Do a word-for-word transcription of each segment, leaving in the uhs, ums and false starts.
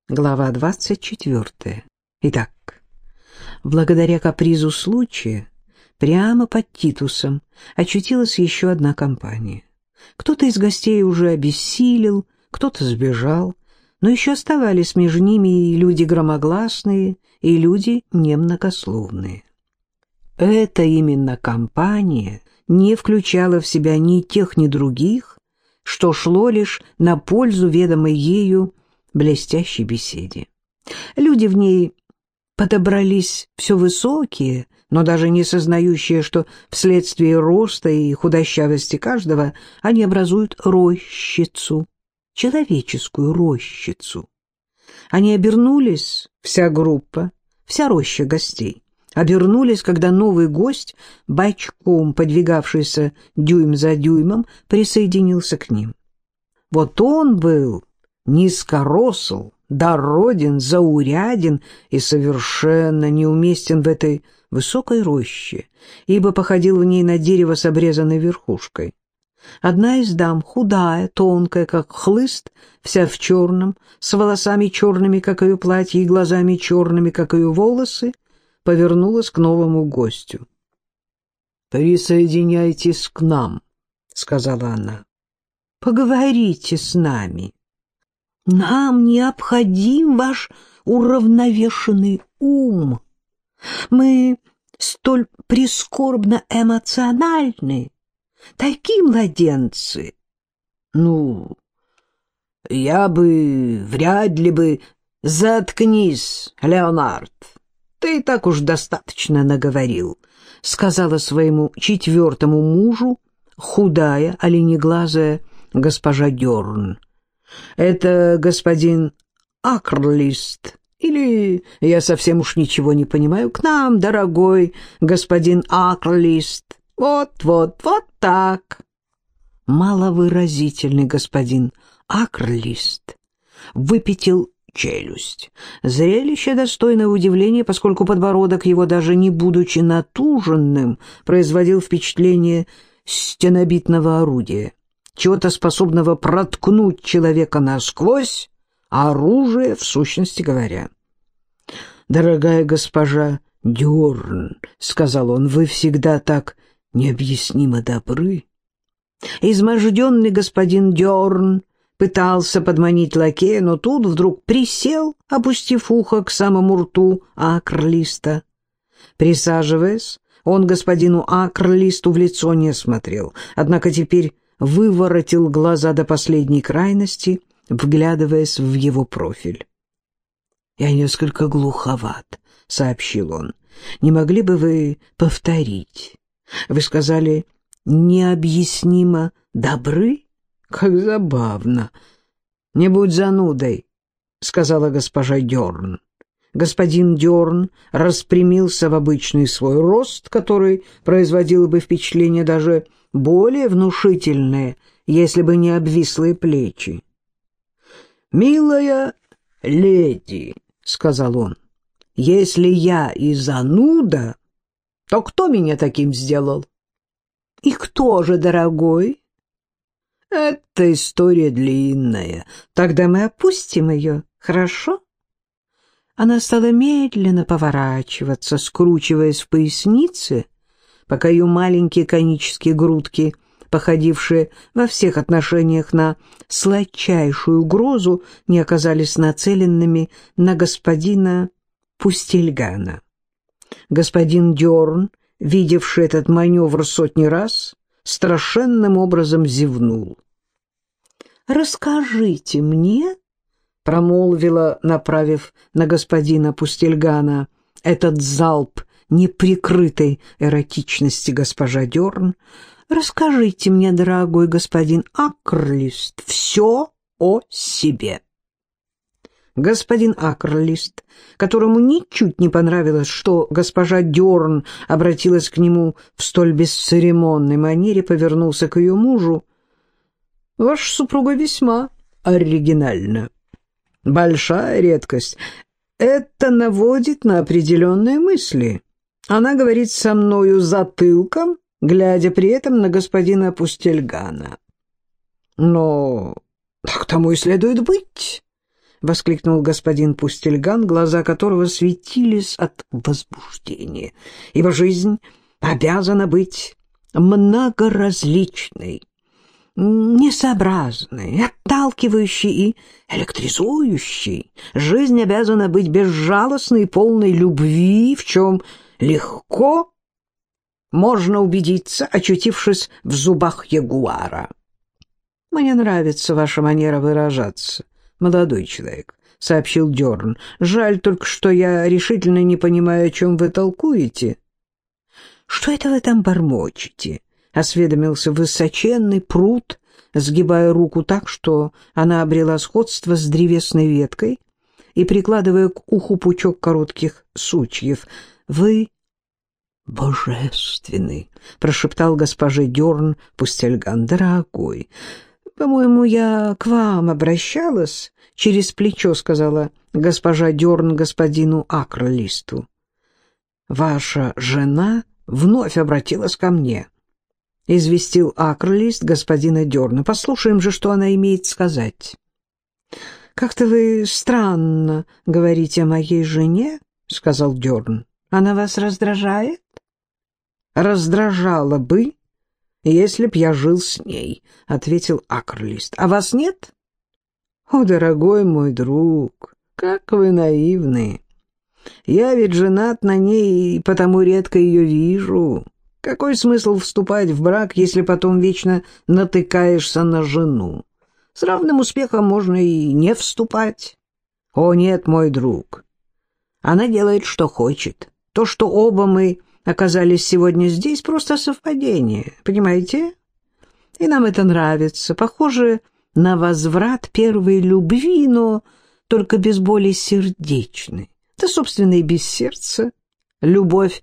Глава двадцать четвертая. Итак, благодаря капризу случая, прямо под Титусом очутилась еще одна компания. Кто-то из гостей уже обессилел, кто-то сбежал, но еще оставались между ними и люди громогласные, и люди немногословные. Эта именно компания не включала в себя ни тех, ни других, что шло лишь на пользу ведомой ею блестящей беседе. Люди в ней подобрались все высокие, но даже не сознающие, что вследствие роста и худощавости каждого они образуют рощицу, человеческую рощицу. Они обернулись, вся группа, вся роща гостей, обернулись, когда новый гость, бочком подвигавшийся дюйм за дюймом, присоединился к ним. Вот он был низкоросл, дороден, зауряден и совершенно неуместен в этой высокой роще, ибо походил в ней на дерево с обрезанной верхушкой. Одна из дам, худая, тонкая, как хлыст, вся в черном, с волосами черными, как ее платье, и глазами черными, как ее волосы, повернулась к новому гостю. «Присоединяйтесь к нам», — сказала она. «Поговорите с нами. Нам необходим ваш уравновешенный ум. Мы столь прискорбно эмоциональны, такие младенцы». «Ну, я бы вряд ли бы...» «Заткнись, Леонард, ты и так уж достаточно наговорил», — сказала своему четвертому мужу худая, оленеглазая госпожа Дерн. «Это господин Акрлист, или я совсем уж ничего не понимаю, к нам, дорогой господин Акрлист. Вот-вот, вот так». Маловыразительный господин Акрлист выпятил челюсть. Зрелище достойное удивления, поскольку подбородок его, даже не будучи натуженным, производил впечатление стенобитного орудия, чего-то способного проткнуть человека насквозь, а оружие, в сущности говоря. «Дорогая госпожа Дерн», — сказал он, — «вы всегда так необъяснимо добры». Изможденный господин Дерн пытался подманить лакея, но тут вдруг присел, опустив ухо к самому рту Акрлиста. Присаживаясь, он господину Акрлисту в лицо не смотрел, однако теперь выворотил глаза до последней крайности, вглядываясь в его профиль. «Я несколько глуховат», — сообщил он. «Не могли бы вы повторить? Вы сказали, необъяснимо добры? Как забавно!» «Не будь занудой», — сказала госпожа Дерн. Господин Дерн распрямился в обычный свой рост, который производил бы впечатление даже более внушительное, если бы не обвислые плечи. «Милая леди», — сказал он, — «если я и зануда, то кто меня таким сделал?» «И кто же, дорогой?» «Это история длинная. Тогда мы опустим ее, хорошо?» Она стала медленно поворачиваться, скручиваясь в пояснице, пока ее маленькие конические грудки, походившие во всех отношениях на сладчайшую угрозу, не оказались нацеленными на господина Пустельгана. Господин Дерн, видевший этот маневр сотни раз, страшенным образом зевнул. «Расскажите мне», — промолвила, направив на господина Пустельгана этот залп неприкрытой эротичности госпожа Дерн, «расскажите мне, дорогой господин Акрлист, все о себе». Господин Акрлист, которому ничуть не понравилось, что госпожа Дерн обратилась к нему в столь бесцеремонной манере, повернулся к ее мужу. «Ваша супруга весьма оригинальна. Большая редкость. Это наводит на определенные мысли. Она говорит со мною затылком, глядя при этом на господина Пустельгана. Но так тому и следует быть. — воскликнул господин Пустельган, глаза которого светились от возбуждения. «Ибо жизнь обязана быть многоразличной, несообразной, отталкивающей и электризующей. Жизнь обязана быть безжалостной и полной любви, в чем легко можно убедиться, очутившись в зубах ягуара». «Мне нравится ваша манера выражаться, молодой человек», — сообщил Дерн. «Жаль только, что я решительно не понимаю, о чем вы толкуете». «Что это вы там бормочете?» — осведомился высоченный Прут, сгибая руку так, что она обрела сходство с древесной веткой, и прикладывая к уху пучок коротких сучьев. «Вы божественный», — прошептал госпоже Дерн Пустельган. «Дорогой, по-моему, я к вам обращалась через плечо», — сказала госпожа Дерн господину Акрлисту. «Ваша жена вновь обратилась ко мне», — известил Акрлист господина Дерна. «Послушаем же, что она имеет сказать». «Как-то вы странно говорите о моей жене», — сказал Дерн. «Она вас раздражает?» «Раздражала бы, если б я жил с ней», — ответил Акрлист. «А вас нет?» «О, дорогой мой друг, как вы наивны! Я ведь женат на ней и потому редко ее вижу. Какой смысл вступать в брак, если потом вечно натыкаешься на жену? С равным успехом можно и не вступать». «О, нет, мой друг, она делает, что хочет. То, что оба мы оказались сегодня здесь, просто совпадение, понимаете? И нам это нравится. Похоже на возврат первой любви, но только без боли сердечной. Да, собственно, и без сердца. Любовь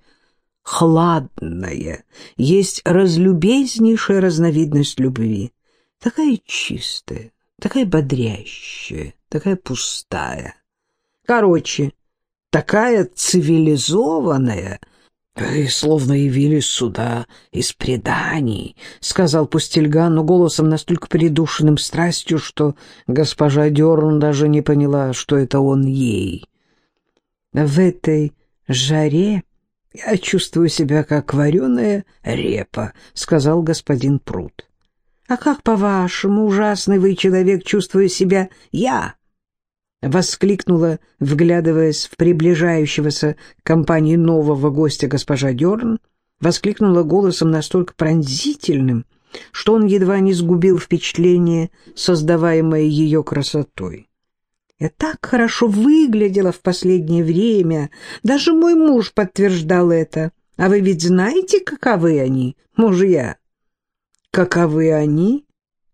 хладная есть разлюбезнейшая разновидность любви. Такая чистая, такая бодрящая, такая пустая. Короче, такая цивилизованная. «Вы словно явились сюда из преданий», — сказал Пустельган, но голосом настолько придушенным страстью, что госпожа Дерн даже не поняла, что это он ей. «В этой жаре я чувствую себя как вареная репа», — сказал господин Прут. «А как, по-вашему, ужасный вы человек, чувствую себя я?» — воскликнула, вглядываясь в приближающегося к компании нового гостя госпожа Дерн, воскликнула голосом настолько пронзительным, что он едва не сгубил впечатление, создаваемое ее красотой. «Я так хорошо выглядела в последнее время, даже мой муж подтверждал это. А вы ведь знаете, каковы они, мужья?» «Каковы они?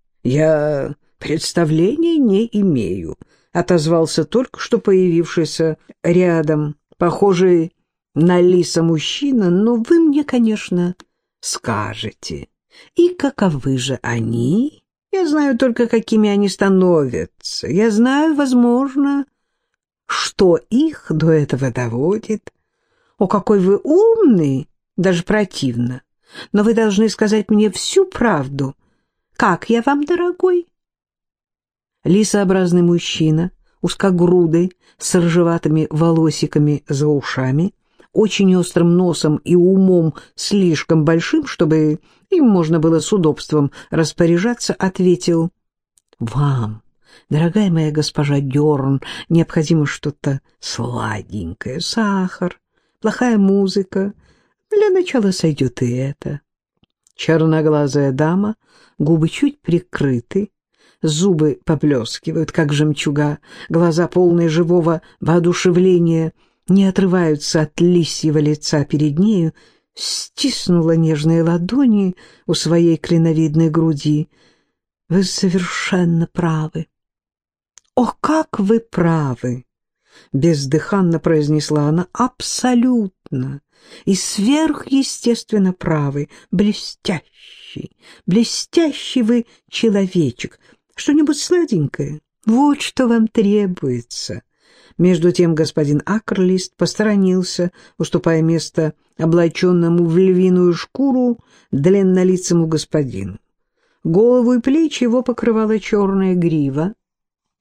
Я представления не имею», — отозвался только что появившийся рядом, похожий на лиса мужчина. «Но вы мне, конечно, скажете. И каковы же они? Я знаю только, какими они становятся. Я знаю, возможно, что их до этого доводит. О, какой вы умный, даже противно. Но вы должны сказать мне всю правду. Как я вам, дорогой?» Лисообразный мужчина, узкогрудый, с рыжеватыми волосиками за ушами, очень острым носом и умом слишком большим, чтобы им можно было с удобством распоряжаться, ответил: «Вам, дорогая моя госпожа Дерн, необходимо что-то сладенькое, сахар, плохая музыка. Для начала сойдет и это». Черноглазая дама, губы чуть прикрыты, зубы поблескивают, как жемчуга, глаза, полные живого воодушевления, не отрываются от лисьего лица перед нею, стиснула нежные ладони у своей клиновидной груди. «Вы совершенно правы». «О, как вы правы!» — бездыханно произнесла она. «Абсолютно и сверхъестественно правы. Блестящий, блестящий вы человечек. Что-нибудь сладенькое? Вот что вам требуется». Между тем господин Акрлист посторонился, уступая место облаченному в львиную шкуру длиннолицему господину. Голову и плечи его покрывала черная грива.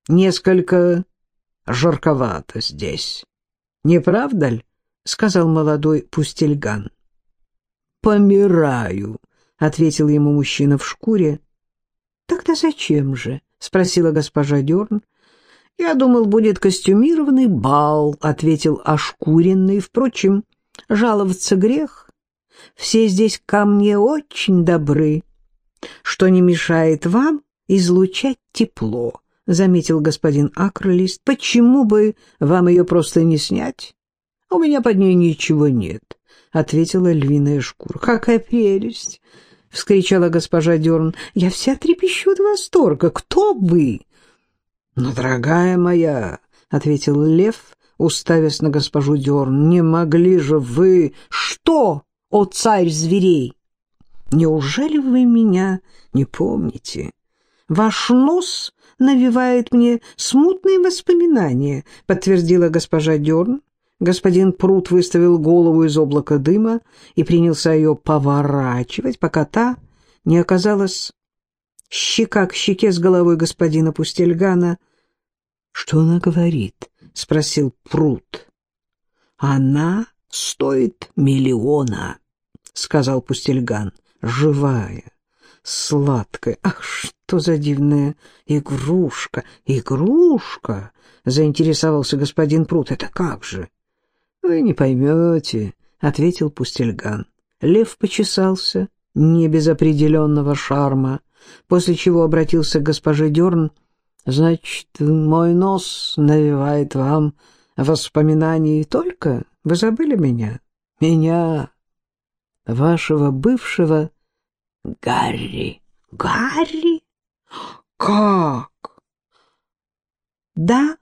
Несколько жарковато здесь. Не правда ли? — сказал молодой пустельган. «Помираю», — ответил ему мужчина в шкуре. «Тогда зачем же?» — спросила госпожа Дерн. «Я думал, будет костюмированный бал», — ответил ошкуренный. «Впрочем, жаловаться грех. Все здесь ко мне очень добры, что не мешает вам излучать тепло», — заметил господин Акролист. «Почему бы вам ее просто не снять? У меня под ней ничего нет», — ответила львиная шкура. «Какая прелесть!» — вскричала госпожа Дерн. «Я вся трепещу от восторга. Кто вы?» «Ну, дорогая моя», — ответил лев, уставясь на госпожу Дерн, — «не могли же вы...» «Что, о царь зверей? Неужели вы меня не помните? Ваш нос навевает мне смутные воспоминания», — подтвердила госпожа Дерн. Господин Прут выставил голову из облака дыма и принялся ее поворачивать, пока та не оказалась щека к щеке с головой господина Пустельгана. «Что она говорит?» — спросил Прут. «Она стоит миллиона», — сказал Пустельган. «Живая, сладкая. Ах, что за дивная игрушка!» «Игрушка?» — заинтересовался господин Прут. «Это как же?» «Вы не поймете», — ответил Пустельган. Лев почесался, не без определенного шарма, после чего обратился к госпоже Дерн. «Значит, мой нос навевает вам воспоминания только? Вы забыли меня? Меня, вашего бывшего Гарри». «Гарри? Как?» «Да,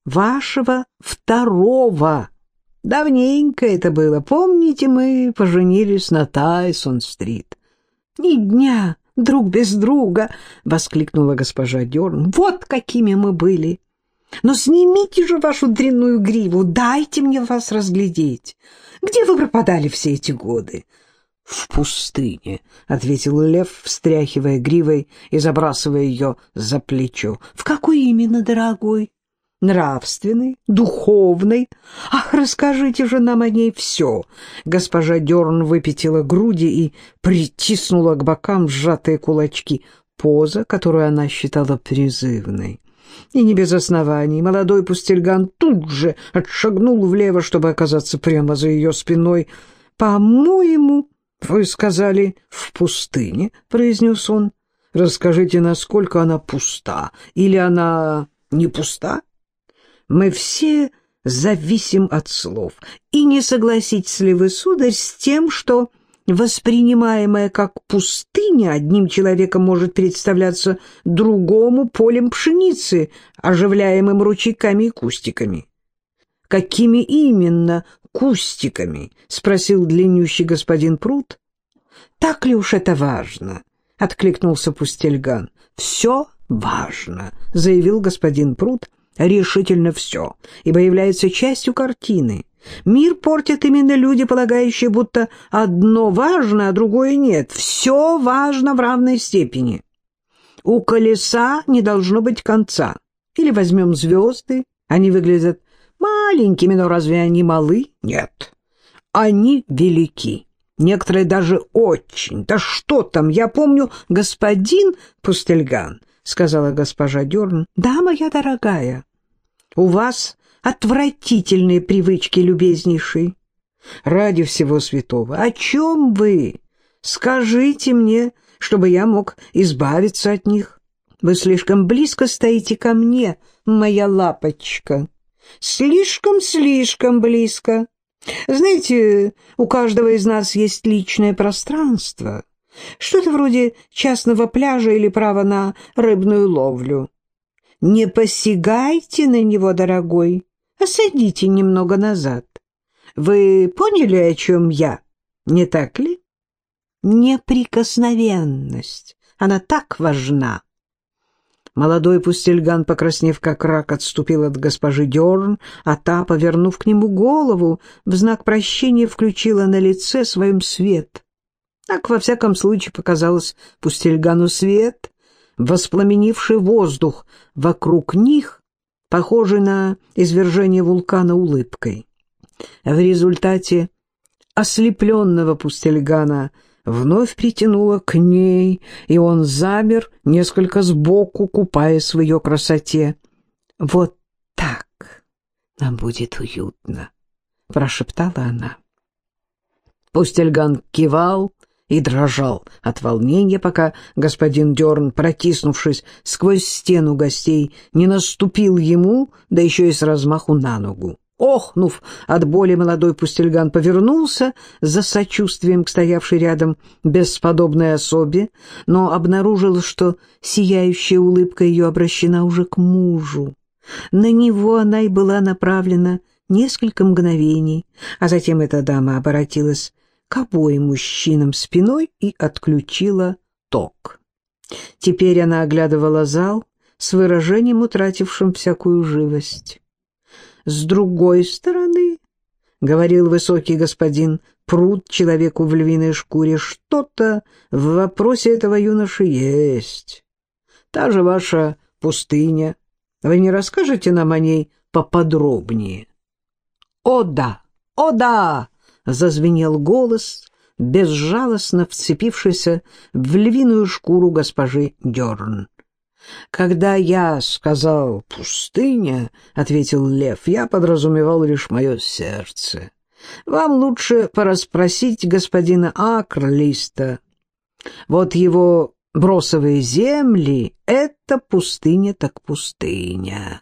вашего второго. Давненько это было. Помните, мы поженились на Тайсон-стрит?» «Ни дня друг без друга!» — воскликнула госпожа Дерн. «Вот какими мы были! Но снимите же вашу длинную гриву, дайте мне вас разглядеть. Где вы пропадали все эти годы?» «В пустыне», — ответил лев, встряхивая гривой и забрасывая ее за плечо. «В какой именно, дорогой? Нравственной, духовной? Ах, расскажите же нам о ней все!» Госпожа Дерн выпятила груди и притиснула к бокам сжатые кулачки. Поза, которую она считала призывной. И не без оснований. Молодой Пустельган тут же отшагнул влево, чтобы оказаться прямо за ее спиной. «По-моему, вы сказали, в пустыне», — произнес он. «Расскажите, насколько она пуста, или она не пуста? Мы все зависим от слов. И не согласитесь ли вы, сударь, с тем, что воспринимаемое как пустыня одним человеком может представляться другому полем пшеницы, оживляемым ручейками и кустиками?» «Какими именно кустиками?» — спросил длиннющий господин Прут. «Так ли уж это важно?» — откликнулся Пустельган. «Все важно», — заявил господин Прут. «Решительно все, ибо является частью картины. Мир портят именно люди, полагающие, будто одно важно, а другое нет. Все важно в равной степени. У колеса не должно быть конца. Или возьмем звезды, они выглядят маленькими, но разве они малы? Нет, они велики. Некоторые даже очень. Да что там, я помню, господин Пустельган», — сказала госпожа Дерн. «Да, моя дорогая, у вас отвратительные привычки, любезнейший. Ради всего святого, о чем вы? Скажите мне, чтобы я мог избавиться от них. Вы слишком близко стоите ко мне, моя лапочка. Слишком-слишком близко. Знаете, у каждого из нас есть личное пространство, что-то вроде частного пляжа или права на рыбную ловлю. Не посягайте на него, дорогой, осадите немного назад. Вы поняли, о чем я, не так ли? Неприкосновенность, она так важна». Молодой Пустельган, покраснев как рак, отступил от госпожи Дерн, а та, повернув к нему голову, в знак прощения включила на лице своем свет. Так, во всяком случае, показалось Пустельгану свет, воспламенивший воздух вокруг них, похожий на извержение вулкана, улыбкой. В результате ослепленного Пустельгана вновь притянуло к ней, и он замер несколько сбоку, купаясь в ее красоте. «Вот так нам будет уютно», — прошептала она. Пустельган кивал и дрожал от волнения, пока господин Дерн, протиснувшись сквозь стену гостей, не наступил ему, да еще и с размаху на ногу. Охнув от боли, молодой Пустельган повернулся за сочувствием к стоявшей рядом бесподобной особе, но обнаружил, что сияющая улыбка ее обращена уже к мужу. На него она и была направлена несколько мгновений, а затем эта дама обратилась к обоим мужчинам спиной и отключила ток. Теперь она оглядывала зал с выражением, утратившим всякую живость. «С другой стороны, — говорил высокий господин Прут человеку в львиной шкуре, — что-то в вопросе этого юноши есть. Та же ваша пустыня. Вы не расскажете нам о ней поподробнее?» «О да! О да!» — зазвенел голос, безжалостно вцепившийся в львиную шкуру госпожи Дерн. «Когда я сказал «пустыня», — ответил лев, — я подразумевал лишь мое сердце. Вам лучше порасспросить господина Акрлиста. Вот его бросовые земли — это пустыня так пустыня».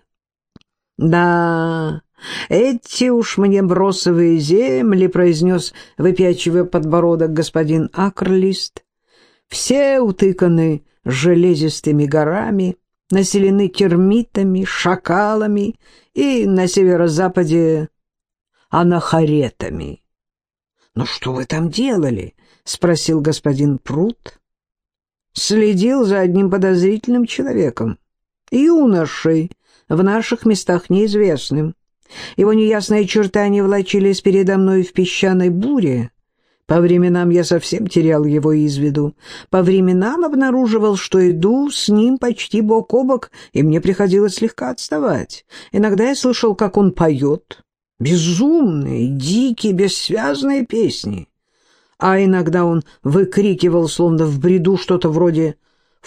«Да, эти уж мне бросовые земли», — произнес, выпячивая подбородок господин Акрлист, — «все утыканы железистыми горами, населены термитами, шакалами и на северо-западе анахаретами». «Ну что вы там делали?» — спросил господин Прут. «Следил за одним подозрительным человеком, юношей, в наших местах неизвестным. Его неясные очертания влачились передо мной в песчаной буре. По временам я совсем терял его из виду. По временам обнаруживал, что иду с ним почти бок о бок, и мне приходилось слегка отставать. Иногда я слышал, как он поет. Безумные, дикие, бессвязные песни. А иногда он выкрикивал, словно в бреду, что-то вроде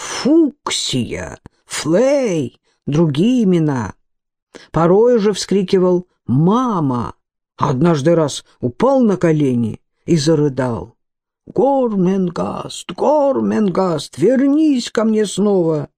«Фуксия», «Флей», другие имена. Порой уже вскрикивал «Мама!», а однажды раз упал на колени и зарыдал. «Горменгаст, Горменгаст, вернись ко мне снова!»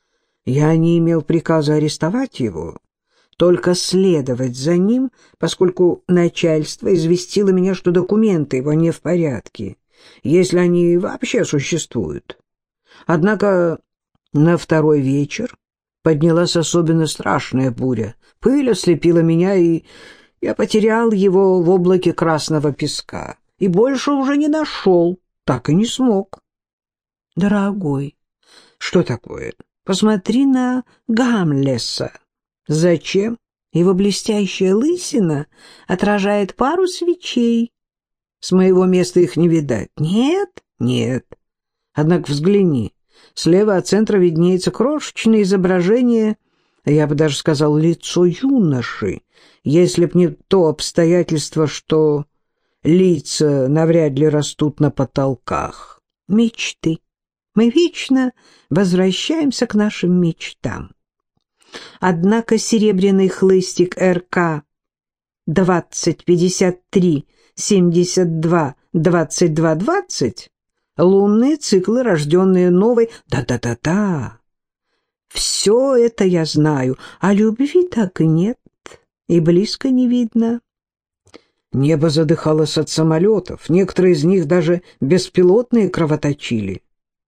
Я не имел приказа арестовать его, только следовать за ним, поскольку начальство известило меня, что документы его не в порядке, если они вообще существуют. Однако на второй вечер поднялась особенно страшная буря. Пыль ослепила меня, и я потерял его в облаке красного песка. И больше уже не нашел, так и не смог. «Дорогой, что такое? Посмотри на Гамлеса». «Зачем? Его блестящая лысина отражает пару свечей. С моего места их не видать». «Нет, нет. Однако взгляни. Слева от центра виднеется крошечное изображение, я бы даже сказал, лицо юноши, если б не то обстоятельство, что лица навряд ли растут на потолках. Мечты. Мы вечно возвращаемся к нашим мечтам. Однако серебряный хлыстик эр ка двадцать пятьдесят три семьдесят два двадцать два двадцать лунные циклы, рожденные новой... Да-да-да-да. Все это я знаю, а любви так и нет, и близко не видно. Небо задыхалось от самолетов, некоторые из них даже беспилотные кровоточили.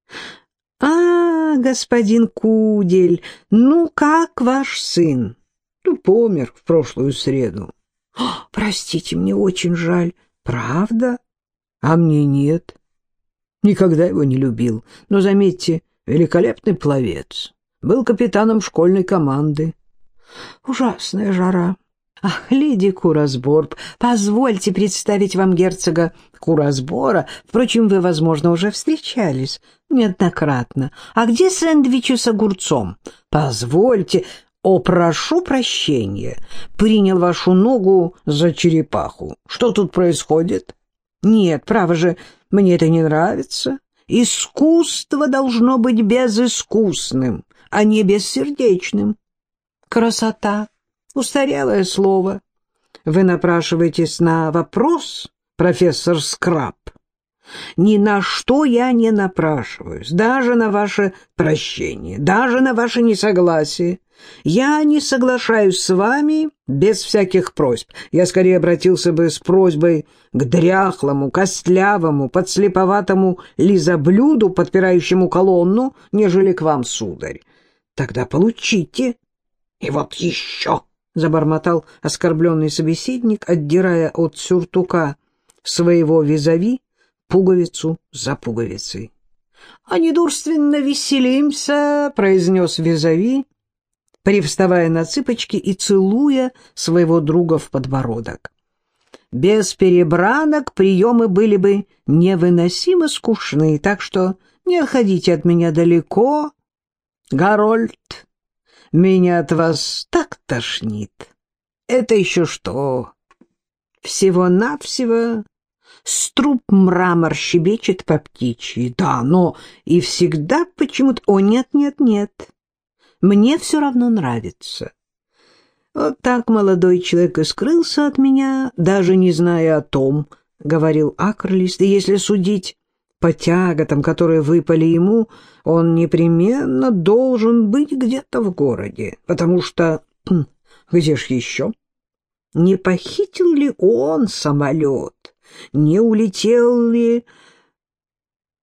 «А, господин Кудель, ну как ваш сын?» «Ну, помер в прошлую среду». «Простите, мне очень жаль». «Правда? А мне нет. Никогда его не любил. Но, заметьте, великолепный пловец. Был капитаном школьной команды». «Ужасная жара. Ах, леди Курасбор, позвольте представить вам герцога Курасбора. Впрочем, вы, возможно, уже встречались неоднократно. А где сэндвичи с огурцом? Позвольте, о, прошу прощения, принял вашу ногу за черепаху. Что тут происходит? Нет, право же, мне это не нравится. Искусство должно быть безыскусным, а не бессердечным. Красота. Устарелое слово. Вы напрашиваетесь на вопрос, профессор Скраб? Ни на что я не напрашиваюсь, даже на ваше прощение, даже на ваше несогласие. Я не соглашаюсь с вами без всяких просьб. Я скорее обратился бы с просьбой к дряхлому, костлявому, подслеповатому лизоблюду, подпирающему колонну, нежели к вам, сударь. Тогда получите. И вот еще... — забормотал оскорбленный собеседник, отдирая от сюртука своего визави пуговицу за пуговицей. — А недурственно веселимся, — произнес визави, привставая на цыпочки и целуя своего друга в подбородок. Без перебранок приемы были бы невыносимо скучны, так что не отходите от меня далеко, Гарольд. Меня от вас так тошнит. Это еще что? Всего-навсего струп мрамор щебечет по птичьи. Да, но и всегда почему-то... О, нет, нет, нет. Мне все равно нравится. Вот так молодой человек и скрылся от меня, даже не зная о том, — говорил Акрлист, — и если судить по тяготам, которые выпали ему, он непременно должен быть где-то в городе, потому что... Где ж еще? Не похитил ли он самолет? Не улетел ли